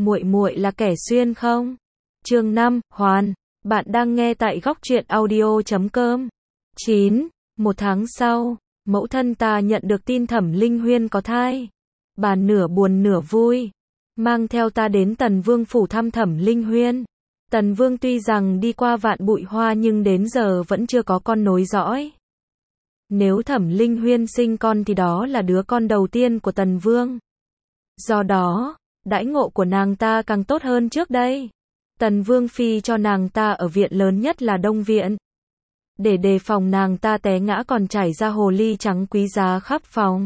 muội muội là kẻ xuyên không? Chương 5, Hoàn, bạn đang nghe tại góc truyện audio.com. 9. Một tháng sau, mẫu thân ta nhận được tin Thẩm Linh Huyên có thai. Bà nửa buồn nửa vui, mang theo ta đến Tần Vương phủ thăm Thẩm Linh Huyên. Tần Vương tuy rằng đi qua vạn bụi hoa nhưng đến giờ vẫn chưa có con nối dõi. Nếu Thẩm Linh Huyên sinh con thì đó là đứa con đầu tiên của Tần Vương. Do đó, đãi ngộ của nàng ta càng tốt hơn trước đây. Tần Vương phi cho nàng ta ở viện lớn nhất là Đông Viện. Để đề phòng nàng ta té ngã còn trải ra hồ ly trắng quý giá khắp phòng.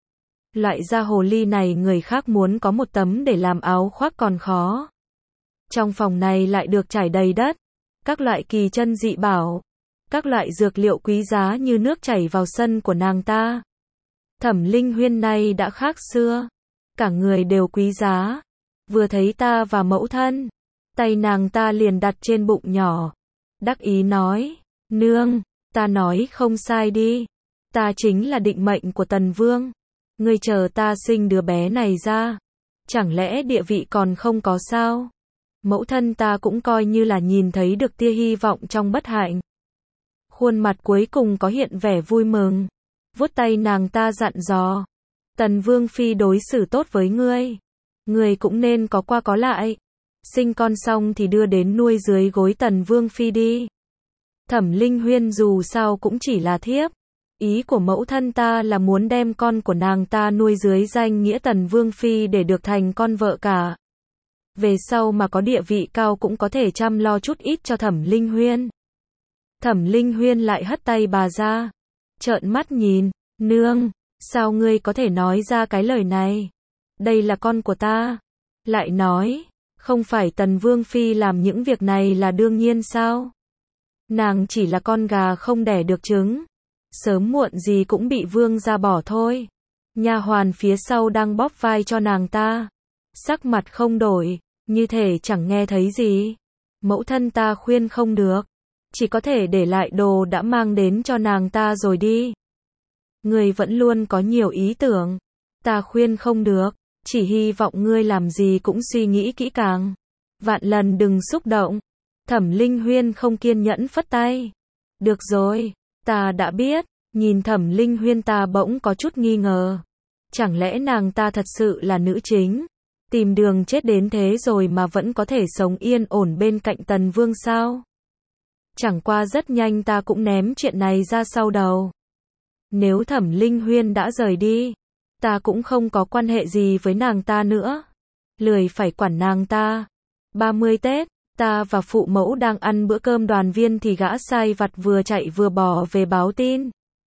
Loại da hồ ly này người khác muốn có một tấm để làm áo khoác còn khó. Trong phòng này lại được trải đầy đất, các loại kỳ chân dị bảo, các loại dược liệu quý giá như nước chảy vào sân của nàng ta. Thẩm Linh Huyên này đã khác xưa, cả người đều quý giá. Vừa thấy ta và mẫu thân, tay nàng ta liền đặt trên bụng nhỏ, đắc ý nói, nương, ta nói không sai đi, ta chính là định mệnh của Tần Vương, ngươi chờ ta sinh đứa bé này ra, chẳng lẽ địa vị còn không có sao? Mẫu thân ta cũng coi như là nhìn thấy được tia hy vọng trong bất hạnh. Khuôn mặt cuối cùng có hiện vẻ vui mừng, vuốt tay nàng ta dặn dò, Tần Vương phi đối xử tốt với ngươi cũng nên có qua có lại. Sinh con xong thì đưa đến nuôi dưới gối Tần Vương phi đi. Thẩm Linh Huyên dù sao cũng chỉ là thiếp. Ý của mẫu thân ta là muốn đem con của nàng ta nuôi dưới danh nghĩa Tần Vương phi để được thành con vợ cả. Về sau mà có địa vị cao cũng có thể chăm lo chút ít cho Thẩm Linh Huyên. Thẩm Linh Huyên lại hất tay bà ra, trợn mắt nhìn, nương, sao ngươi có thể nói ra cái lời này? Đây là con của ta. Lại nói, không phải Tần Vương phi làm những việc này là đương nhiên sao? Nàng chỉ là con gà không đẻ được trứng, sớm muộn gì cũng bị vương gia bỏ thôi. Nha hoàn phía sau đang bóp vai cho nàng ta, sắc mặt không đổi, như thể chẳng nghe thấy gì. Mẫu thân ta khuyên không được, chỉ có thể để lại đồ đã mang đến cho nàng ta rồi đi. Ngươi vẫn luôn có nhiều ý tưởng, ta khuyên không được, chỉ hy vọng ngươi làm gì cũng suy nghĩ kỹ càng. Vạn lần đừng xúc động. Thẩm Linh Huyên không kiên nhẫn phất tay. Được rồi, ta đã biết. Nhìn Thẩm Linh Huyên ta bỗng có chút nghi ngờ. Chẳng lẽ nàng ta thật sự là nữ chính? Tìm đường chết đến thế rồi mà vẫn có thể sống yên ổn bên cạnh Tần Vương sao? Chẳng qua rất nhanh ta cũng ném chuyện này ra sau đầu. Nếu Thẩm Linh Huyên đã rời đi, ta cũng không có quan hệ gì với nàng ta nữa. Lười phải quản nàng ta. 30 Tết, ta và phụ mẫu đang ăn bữa cơm đoàn viên thì gã sai vặt vừa chạy vừa bò về báo tin.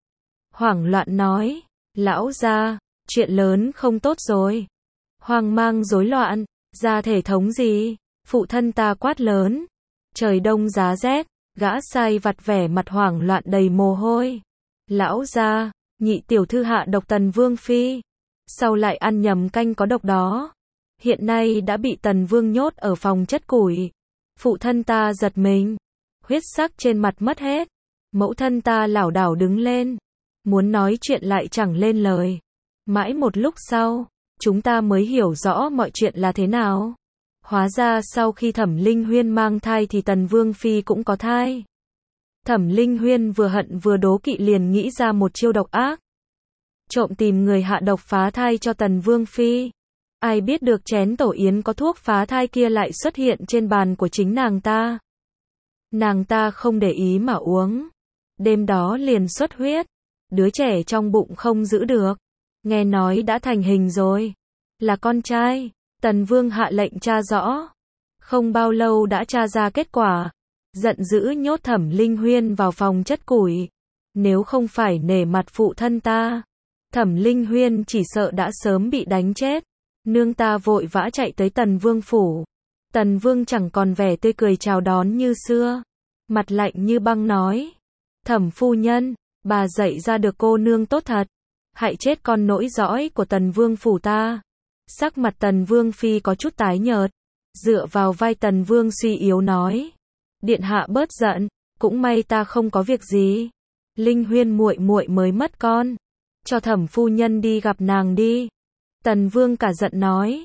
Hoảng loạn nói, lão gia, chuyện lớn không tốt rồi. Hoang mang rối loạn, ra thể thống gì? Phụ thân ta quát lớn. Trời đông giá rét, gã sai vặt vẻ mặt hoảng loạn đầy mồ hôi. Lão gia, nhị tiểu thư hạ độc Tần Vương phi, sau lại ăn nhầm canh có độc đó. Hiện nay đã bị Tần Vương nhốt ở phòng chất củi. Phụ thân ta giật mình, huyết sắc trên mặt mất hết. Mẫu thân ta lảo đảo đứng lên, muốn nói chuyện lại chẳng lên lời. Mãi một lúc sau, chúng ta mới hiểu rõ mọi chuyện là thế nào. Hóa ra sau khi Thẩm Linh Huyên mang thai thì Tần Vương phi cũng có thai. Thẩm Linh Huyên vừa hận vừa đố kỵ liền nghĩ ra một chiêu độc ác. Trộm tìm người hạ độc phá thai cho Tần Vương phi. Ai biết được chén tổ yến có thuốc phá thai kia lại xuất hiện trên bàn của chính nàng ta. Nàng ta không để ý mà uống. Đêm đó liền xuất huyết. Đứa trẻ trong bụng không giữ được. Nghe nói đã thành hình rồi. Là con trai. Tần Vương hạ lệnh tra rõ. Không bao lâu đã tra ra kết quả. Giận dữ nhốt Thẩm Linh Huyên vào phòng chất củi. Nếu không phải nể mặt phụ thân ta, Thẩm Linh Huyên chỉ sợ đã sớm bị đánh chết. Nương ta vội vã chạy tới Tần Vương phủ. Tần Vương chẳng còn vẻ tươi cười chào đón như xưa. Mặt lạnh như băng nói. Thẩm phu nhân, bà dạy ra được cô nương tốt thật. Hại chết con nỗi dõi của Tần Vương phủ ta. Sắc mặt Tần Vương phi có chút tái nhợt. Dựa vào vai Tần Vương suy yếu nói. Điện hạ bớt giận, cũng may ta không có việc gì. Linh Huyên muội muội mới mất con. Cho Thẩm phu nhân đi gặp nàng đi. Tần Vương cả giận nói.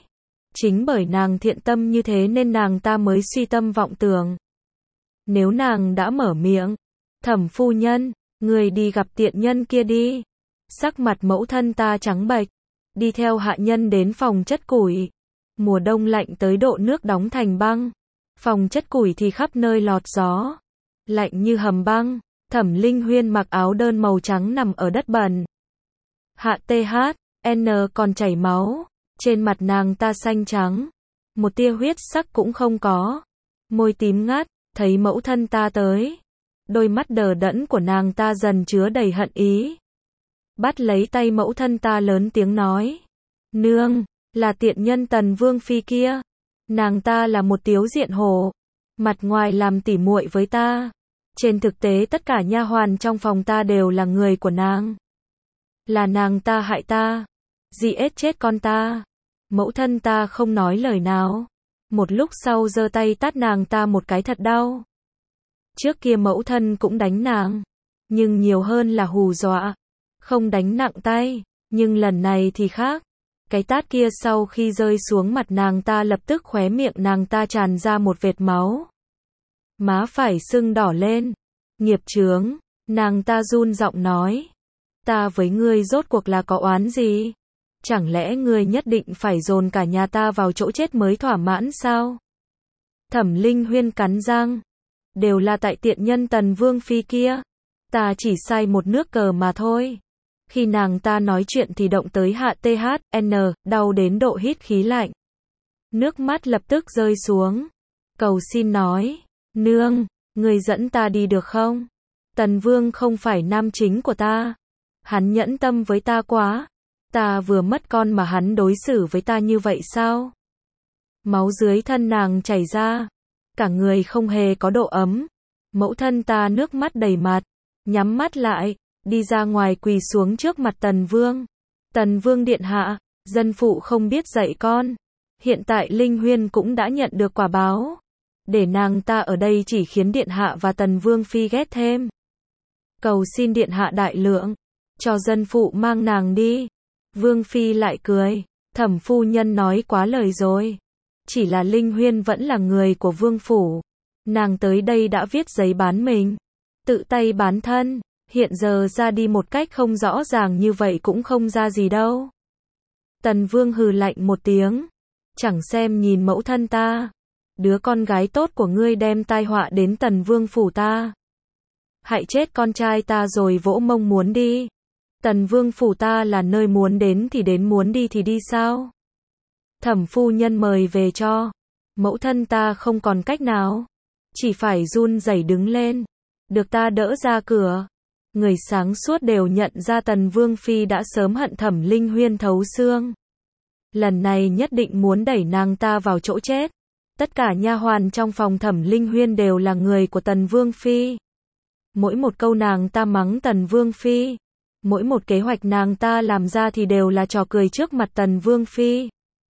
Chính bởi nàng thiện tâm như thế nên nàng ta mới suy tâm vọng tưởng. Nếu nàng đã mở miệng, Thẩm phu nhân, người đi gặp tiện nhân kia đi. Sắc mặt mẫu thân ta trắng bệch, đi theo hạ nhân đến phòng chất củi. Mùa đông lạnh tới độ nước đóng thành băng. Phòng chất củi thì khắp nơi lọt gió. Lạnh như hầm băng. Thẩm Linh Huyên mặc áo đơn màu trắng nằm ở đất bẩn. Hạ THN còn chảy máu. Trên mặt nàng ta xanh trắng. Một tia huyết sắc cũng không có. Môi tím ngắt, thấy mẫu thân ta tới. Đôi mắt đờ đẫn của nàng ta dần chứa đầy hận ý. Bắt lấy tay mẫu thân ta lớn tiếng nói. Nương, là tiện nhân Tần Vương Phi kia. Nàng ta là một tiếu diện hổ. Mặt ngoài làm tỉ muội với ta. Trên thực tế tất cả nha hoàn trong phòng ta đều là người của nàng. Là nàng ta hại ta. Giết chết con ta. Mẫu thân ta không nói lời nào. Một lúc sau giơ tay tát nàng ta một cái thật đau. Trước kia mẫu thân cũng đánh nàng. Nhưng nhiều hơn là hù dọa. Không đánh nặng tay. Nhưng lần này thì khác. Cái tát kia sau khi rơi xuống mặt nàng ta lập tức khóe miệng nàng ta tràn ra một vệt máu. Má phải sưng đỏ lên. Nghiệp chướng. Nàng ta run giọng nói. Ta với ngươi rốt cuộc là có oán gì? Chẳng lẽ ngươi nhất định phải dồn cả nhà ta vào chỗ chết mới thỏa mãn sao? Thẩm Linh Huyên cắn răng. Đều là tại tiện nhân Tần Vương Phi kia. Ta chỉ sai một nước cờ mà thôi. Khi nàng ta nói chuyện thì động tới hạ THN, đau đến độ hít khí lạnh. Nước mắt lập tức rơi xuống. Cầu xin nói. Nương, người dẫn ta đi được không? Tần Vương không phải nam chính của ta. Hắn nhẫn tâm với ta quá. Ta vừa mất con mà hắn đối xử với ta như vậy sao? Máu dưới thân nàng chảy ra. Cả người không hề có độ ấm. Mẫu thân ta nước mắt đầy mặt. Nhắm mắt lại. Đi ra ngoài quỳ xuống trước mặt Tần Vương. Tần Vương điện hạ. Dân phụ không biết dạy con. Hiện tại Linh Huyên cũng đã nhận được quả báo. Để nàng ta ở đây chỉ khiến điện hạ và Tần Vương Phi ghét thêm. Cầu xin điện hạ đại lượng. Cho dân phụ mang nàng đi. Vương Phi lại cười. Thẩm phu nhân nói quá lời rồi. Chỉ là Linh Huyên vẫn là người của vương phủ. Nàng tới đây đã viết giấy bán mình. Tự tay bán thân. Hiện giờ ra đi một cách không rõ ràng như vậy cũng không ra gì đâu. Tần Vương hừ lạnh một tiếng. Chẳng xem nhìn mẫu thân ta. Đứa con gái tốt của ngươi đem tai họa đến Tần Vương phủ ta. Hại chết con trai ta rồi vỗ mông muốn đi. Tần Vương phủ ta là nơi muốn đến thì đến, muốn đi thì đi sao? Thẩm phu nhân mời về cho. Mẫu thân ta không còn cách nào. Chỉ phải run rẩy đứng lên. Được ta đỡ ra cửa. Người sáng suốt đều nhận ra Tần Vương Phi đã sớm hận Thẩm Linh Huyên thấu xương. Lần này nhất định muốn đẩy nàng ta vào chỗ chết. Tất cả nha hoàn trong phòng Thẩm Linh Huyên đều là người của Tần Vương Phi. Mỗi một câu nàng ta mắng Tần Vương Phi. Mỗi một kế hoạch nàng ta làm ra thì đều là trò cười trước mặt Tần Vương Phi.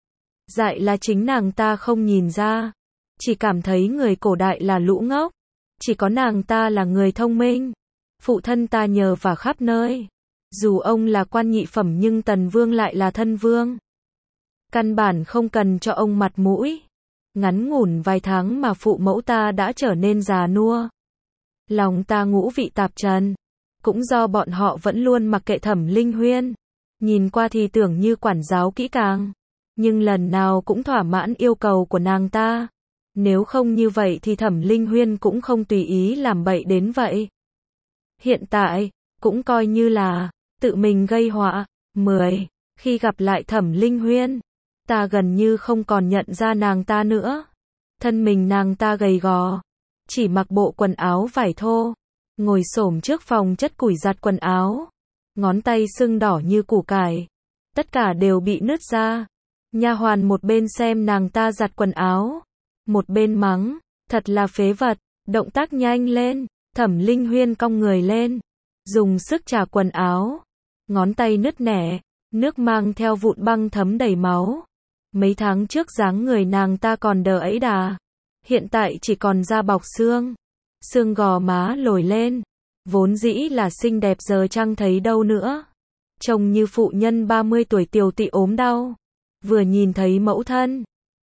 Dại là chính nàng ta không nhìn ra. Chỉ cảm thấy người cổ đại là lũ ngốc. Chỉ có nàng ta là người thông minh. Phụ thân ta nhờ vả khắp nơi. Dù ông là quan nhị phẩm nhưng Tần Vương lại là thân vương. Căn bản không cần cho ông mặt mũi. Ngắn ngủn vài tháng mà phụ mẫu ta đã trở nên già nua. Lòng ta ngũ vị tạp trần. Cũng do bọn họ vẫn luôn mặc kệ Thẩm Linh Huyên. Nhìn qua thì tưởng như quản giáo kỹ càng. Nhưng lần nào cũng thỏa mãn yêu cầu của nàng ta. Nếu không như vậy thì Thẩm Linh Huyên cũng không tùy ý làm bậy đến vậy. Hiện tại, cũng coi như là tự mình gây họa. 10. Khi gặp lại Thẩm Linh Huyên, ta gần như không còn nhận ra nàng ta nữa. Thân mình nàng ta gầy gò, chỉ mặc bộ quần áo vải thô, ngồi xổm trước phòng chất củi giặt quần áo. Ngón tay sưng đỏ như củ cải. Tất cả đều bị nứt ra. Nha hoàn một bên xem nàng ta giặt quần áo, một bên mắng, thật là phế vật, động tác nhanh lên. Thẩm Linh Huyên cong người lên, dùng sức chà quần áo. Ngón tay nứt nẻ, nước mang theo vụn băng thấm đầy máu. Mấy tháng trước dáng người nàng ta còn đờ ấy đà. Hiện tại chỉ còn da bọc xương. Xương gò má lồi lên. Vốn dĩ là xinh đẹp giờ chẳng thấy đâu nữa. Trông như phụ nhân 30 tuổi tiều tụy ốm đau. Vừa nhìn thấy mẫu thân,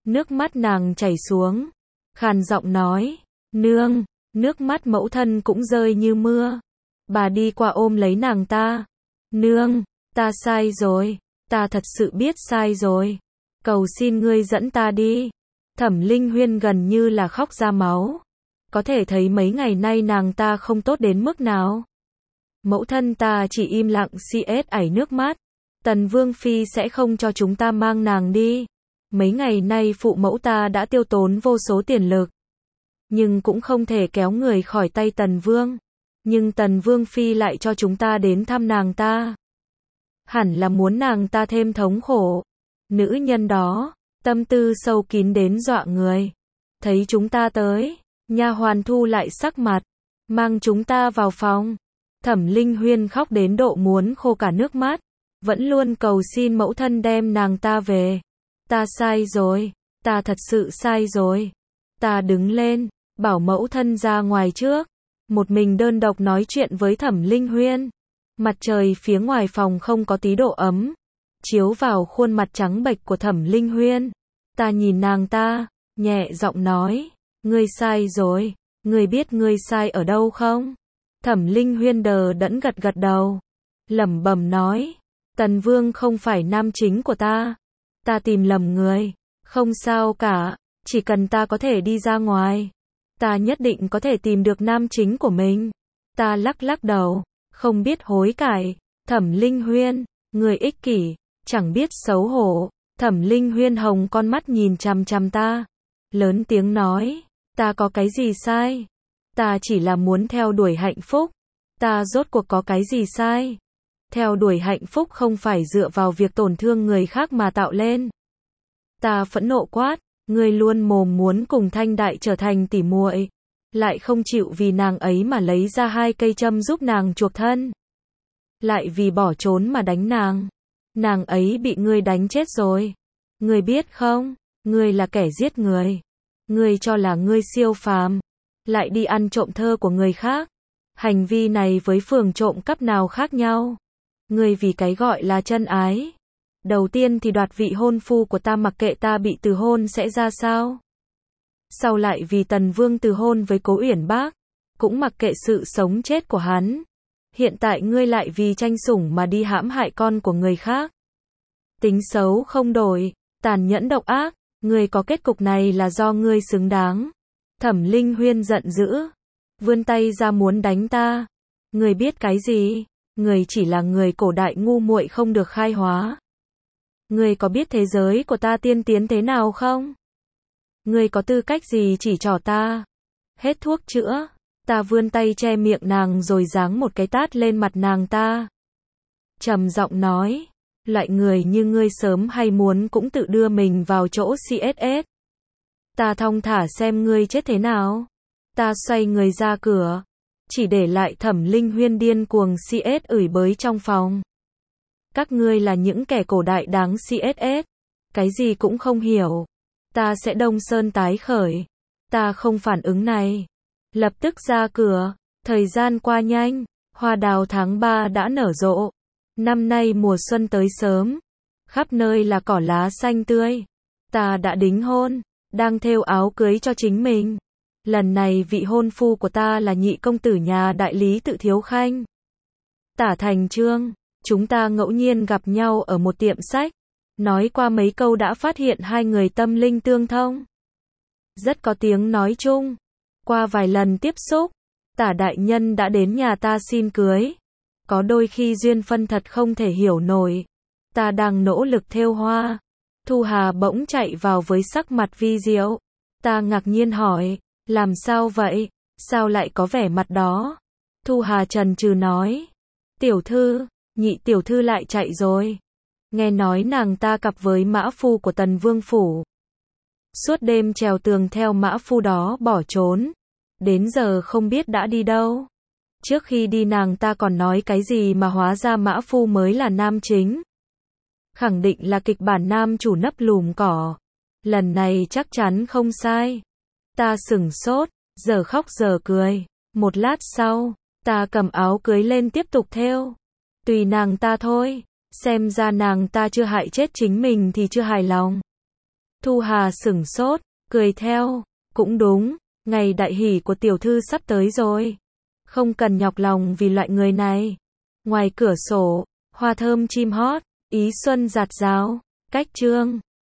Nước mắt nàng chảy xuống, khàn giọng nói, nương, nước mắt mẫu thân cũng rơi như mưa. Bà đi qua ôm lấy nàng ta. Nương, ta sai rồi, ta thật sự biết sai rồi. Cầu xin ngươi dẫn ta đi. Thẩm Linh Huyên gần như là khóc ra máu. Có thể thấy mấy ngày nay nàng ta không tốt đến mức nào. Mẫu thân ta chỉ im lặng ảy nước mắt. Tần Vương Phi sẽ không cho chúng ta mang nàng đi. Mấy ngày nay phụ mẫu ta đã tiêu tốn vô số tiền lực. Nhưng cũng không thể kéo người khỏi tay Tần Vương. Nhưng Tần Vương Phi lại cho chúng ta đến thăm nàng ta. Hẳn là muốn nàng ta thêm thống khổ. Nữ nhân đó, tâm tư sâu kín đến dọa người. Thấy chúng ta tới, nha hoàn thu lại sắc mặt, mang chúng ta vào phòng. Thẩm Linh Huyên khóc đến độ muốn khô cả nước mắt, vẫn luôn cầu xin mẫu thân đem nàng ta về. Ta sai rồi, ta thật sự sai rồi. Ta đứng lên, bảo mẫu thân ra ngoài trước, một mình đơn độc nói chuyện với Thẩm Linh Huyên. Mặt trời phía ngoài phòng không có tí độ ấm, chiếu vào khuôn mặt trắng bệch của Thẩm Linh Huyên. Ta nhìn nàng ta, nhẹ giọng nói, ngươi sai rồi, ngươi biết ngươi sai ở đâu không? Thẩm Linh Huyên đờ đẫn gật gật đầu, lẩm bẩm nói, Tần Vương không phải nam chính của ta. Ta tìm lầm người, không sao cả, chỉ cần ta có thể đi ra ngoài, ta nhất định có thể tìm được nam chính của mình. Ta lắc lắc đầu, không biết hối cải. Thẩm Linh Huyên, người ích kỷ, chẳng biết xấu hổ. Thẩm Linh Huyên hồng con mắt nhìn chằm chằm ta, lớn tiếng nói, ta có cái gì sai? Ta chỉ là muốn theo đuổi hạnh phúc. Ta rốt cuộc có cái gì sai? Theo đuổi hạnh phúc không phải dựa vào việc tổn thương người khác mà tạo lên. Ta phẫn nộ quát, ngươi luôn mồm muốn cùng Thanh Đại trở thành tỉ muội, lại không chịu vì nàng ấy mà lấy ra 2 cây châm giúp nàng chuộc thân. Lại vì bỏ trốn mà đánh nàng. Nàng ấy bị ngươi đánh chết rồi. Ngươi biết không, ngươi là kẻ giết người. Ngươi cho là ngươi siêu phàm, lại đi ăn trộm thơ của người khác. Hành vi này với phường trộm cắp nào khác nhau? Ngươi vì cái gọi là chân ái. Đầu tiên thì đoạt vị hôn phu của ta mặc kệ ta bị từ hôn sẽ ra sao. Sau lại vì Tần Vương từ hôn với Cố Uyển Bác, cũng mặc kệ sự sống chết của hắn. Hiện tại ngươi lại vì tranh sủng mà đi hãm hại con của người khác. Tính xấu không đổi, tàn nhẫn độc ác, ngươi có kết cục này là do ngươi xứng đáng. Thẩm Linh Huyên giận dữ, vươn tay ra muốn đánh ta. Ngươi biết cái gì? Ngươi chỉ là người cổ đại ngu muội không được khai hóa. Ngươi có biết thế giới của ta tiên tiến thế nào không? Ngươi có tư cách gì chỉ trỏ ta? Hết thuốc chữa. Ta vươn tay che miệng nàng rồi giáng một cái tát lên mặt nàng ta. Trầm giọng nói, loại người như ngươi sớm hay muốn cũng tự đưa mình vào chỗ CSS. Ta thong thả xem ngươi chết thế nào. Ta xoay người ra cửa, chỉ để lại Thẩm Linh Huyên điên cuồng ửi bới trong phòng. Các ngươi là những kẻ cổ đại đáng CSS, cái gì cũng không hiểu. Ta sẽ Đông Sơn tái khởi. Ta không phản ứng này. Lập tức ra cửa. Thời gian qua nhanh, hoa đào tháng 3 đã nở rộ. Năm nay mùa xuân tới sớm, khắp nơi là cỏ lá xanh tươi. Ta đã đính hôn, đang thêu áo cưới cho chính mình. Lần này vị hôn phu của ta là nhị công tử nhà đại lý Tự Thiếu Khanh. Tả Thành Trương, chúng ta ngẫu nhiên gặp nhau ở một tiệm sách. Nói qua mấy câu đã phát hiện hai người tâm linh tương thông. Rất có tiếng nói chung. Qua vài lần tiếp xúc, Tả đại nhân đã đến nhà ta xin cưới. Có đôi khi duyên phân thật không thể hiểu nổi. Ta đang nỗ lực thêu hoa. Thu Hà bỗng chạy vào với sắc mặt vi diệu. Ta ngạc nhiên hỏi, làm sao vậy? Sao lại có vẻ mặt đó? Thu Hà chần chừ nói, tiểu thư, nhị tiểu thư lại chạy rồi. Nghe nói nàng ta cặp với mã phu của Tần Vương phủ. Suốt đêm trèo tường theo mã phu đó bỏ trốn. Đến giờ không biết đã đi đâu. Trước khi đi nàng ta còn nói cái gì mà hóa ra mã phu mới là nam chính. Khẳng định là kịch bản nam chủ nấp lùm cỏ. Lần này chắc chắn không sai. Ta sửng sốt, giờ khóc giờ cười. Một lát sau, ta cầm áo cưới lên tiếp tục thêu. Tùy nàng ta thôi. Xem ra nàng ta chưa hại chết chính mình thì chưa hài lòng. Thu Hà sửng sốt, cười theo. Cũng đúng, ngày đại hỷ của tiểu thư sắp tới rồi. Không cần nhọc lòng vì loại người này. Ngoài cửa sổ, hoa thơm chim hót, ý xuân rạt rào. Cách chương